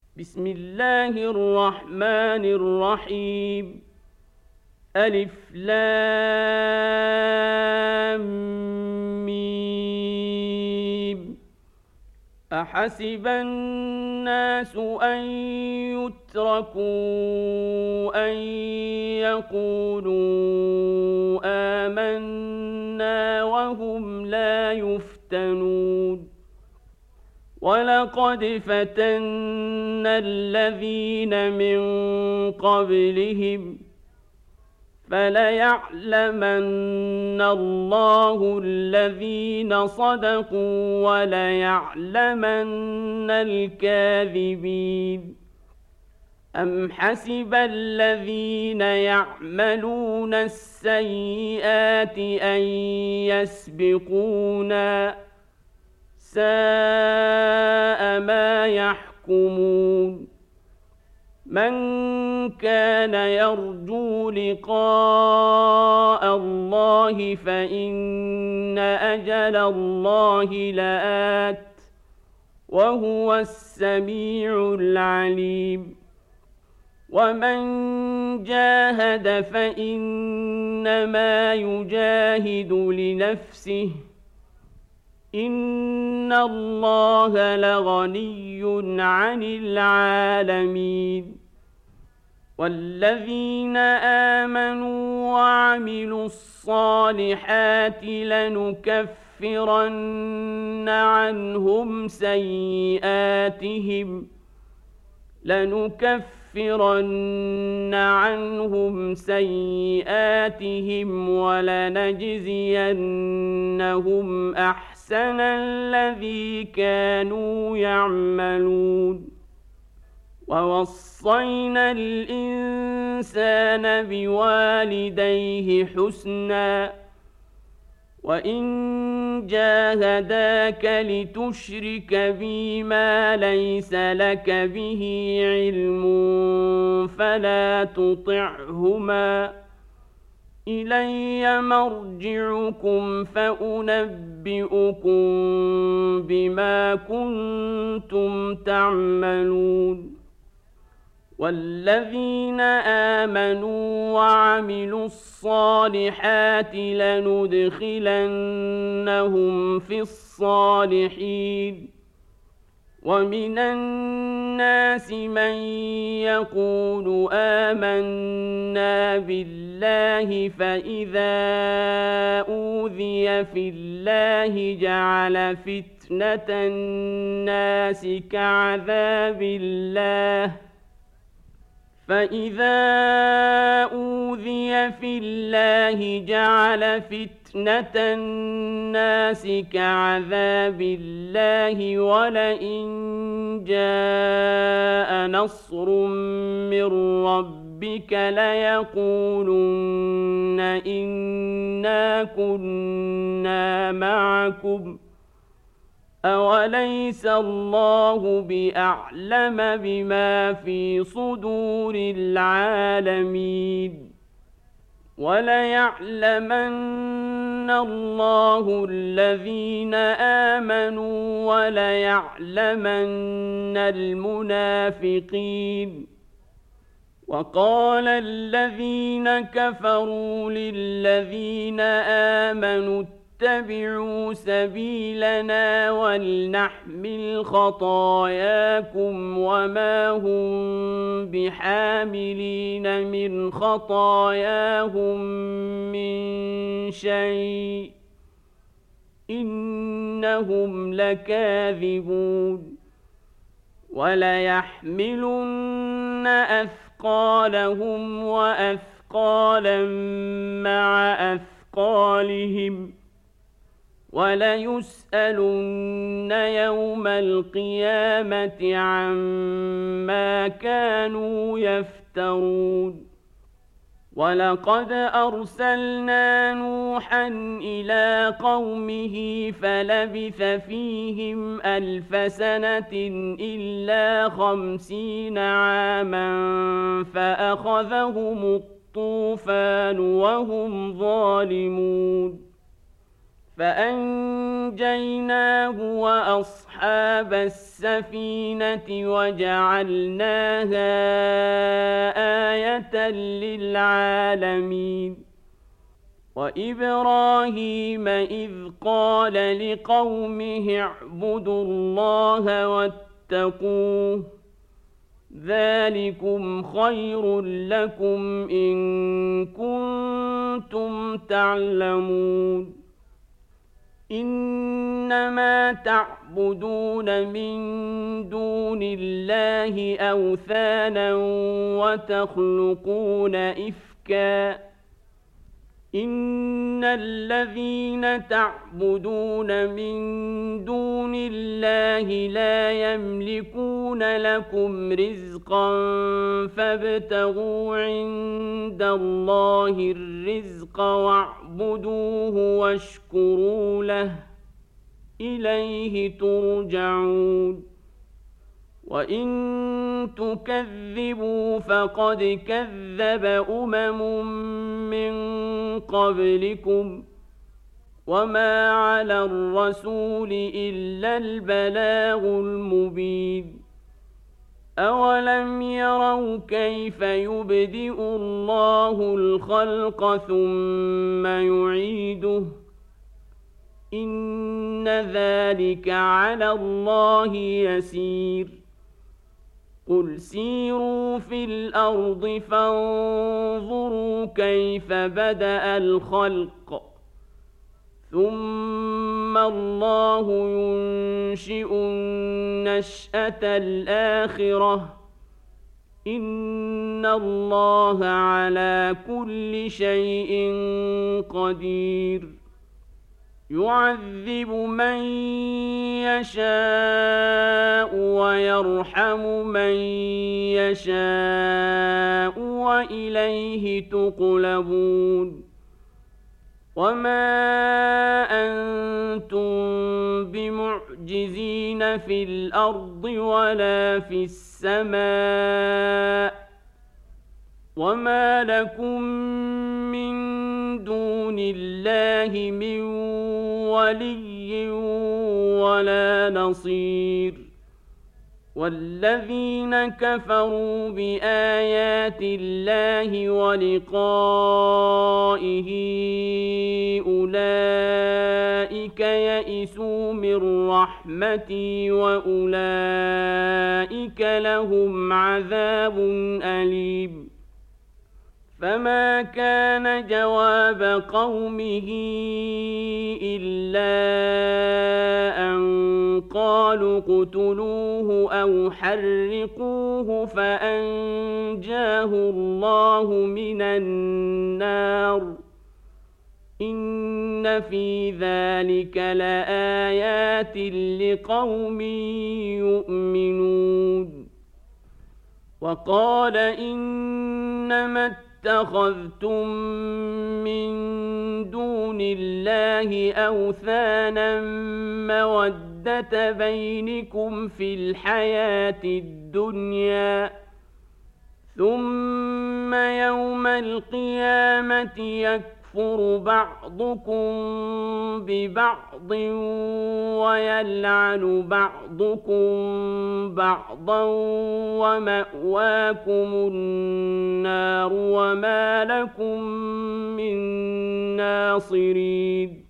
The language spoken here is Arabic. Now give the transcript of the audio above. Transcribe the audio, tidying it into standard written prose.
بسم الله الرحمن الرحيم. ألف لام ميم. أحسب الناس أن يتركوا أن يقولوا آمنا وهم لا يفتنون. ولقد فتنا الذين من قبلهم فليعلمن الله الذين صدقوا وليعلمن الكاذبين. أم حسب الذين يعملون السيئات أن يسبقونا ساء ما يحكمون. من كان يرجو لقاء الله فإن أجل الله لآت وهو السميع العليم. ومن جاهد فإنما يجاهد لنفسه إن الله لغني عن العالمين. والذين آمنوا وعملوا الصالحات لنكفرن عنهم سيئاتهم ولنجزينهم أحسن الذي كانوا يعملون. ووصينا الإنسان بوالديه حسنا وإن جاهداك لتشرك بي ما ليس لك به علم فلا تطعهما إلي مرجعكم فأنبئكم بما كنتم تعملون. والذين آمنوا وعملوا الصالحات لندخلنهم في الصالحين. ومن الناس من يقول آمنا بالله فإذا أوذي في الله جعل فتنة الناس كعذاب الله ولئن جاء نصر من ربك ليقولن إنا كنا معكم أوليس الله بأعلم بما في صدور العالمين. وليعلمن الله الذين آمنوا وليعلمن المنافقين. وقال الذين كفروا للذين آمنوا اتبعوا سبيلنا ولنحمل خطاياكم وما هم بحاملين من خطاياهم من شيء إنهم لكاذبون. وليحملن أثقالهم وأثقالا مع أثقالهم وليسألن يوم القيامة عما كانوا يفترون. ولقد أرسلنا نوحا إلى قومه فلبث فيهم 1000 سنة إلا 50 عاما فأخذهم الطوفان وهم ظالمون. فأنجيناه وأصحاب السفينة وجعلناها آية للعالمين وإبراهيم إذ قال لقومه اعبدوا الله واتقوه ذلكم خير لكم إن كنتم تعلمون إنما تعبدون من دون الله أوثانا وتخلقون إفكا إن الذين تعبدون من دون الله لا يملكون لكم رزقا فابتغوا عند الله الرزق واعبدوه واشكروا له إليه ترجعون وإن تكذبوا فقد كذب من قبلكم وما على الرسول إلا البلاغ المبين أولم يروا كيف يبدئ الله الخلق ثم يعيده إن ذلك على الله يسير قل سيروا في الأرض فانظروا كيف بدأ الخلق ثم الله ينشئ النشأة الآخرة إن الله على كل شيء قدير يعذب من يشاء ويرحم من يشاء وإليه تقلبون وما أنتم بمعجزين في الأرض ولا في السماء وما لكم من دون الله من ولي ولا نصير والذين كفروا بآيات الله ولقائه أولئك يئسوا من رحمتي وأولئك لهم عذاب أليم فما كان جواب قومه إلا أن قالوا اقتلوه أو حرقوه فأنجاه الله من النار إن في ذلك لآيات لقوم يؤمنون وقال إنما اتخذتم من دون الله أوثانا مودة بينكم في الحياة الدنيا ثم يوم القيامة يكفر بعضكم ببعض ويلعن بعضكم بعضا ومأواكم النار وما لكم من ناصرين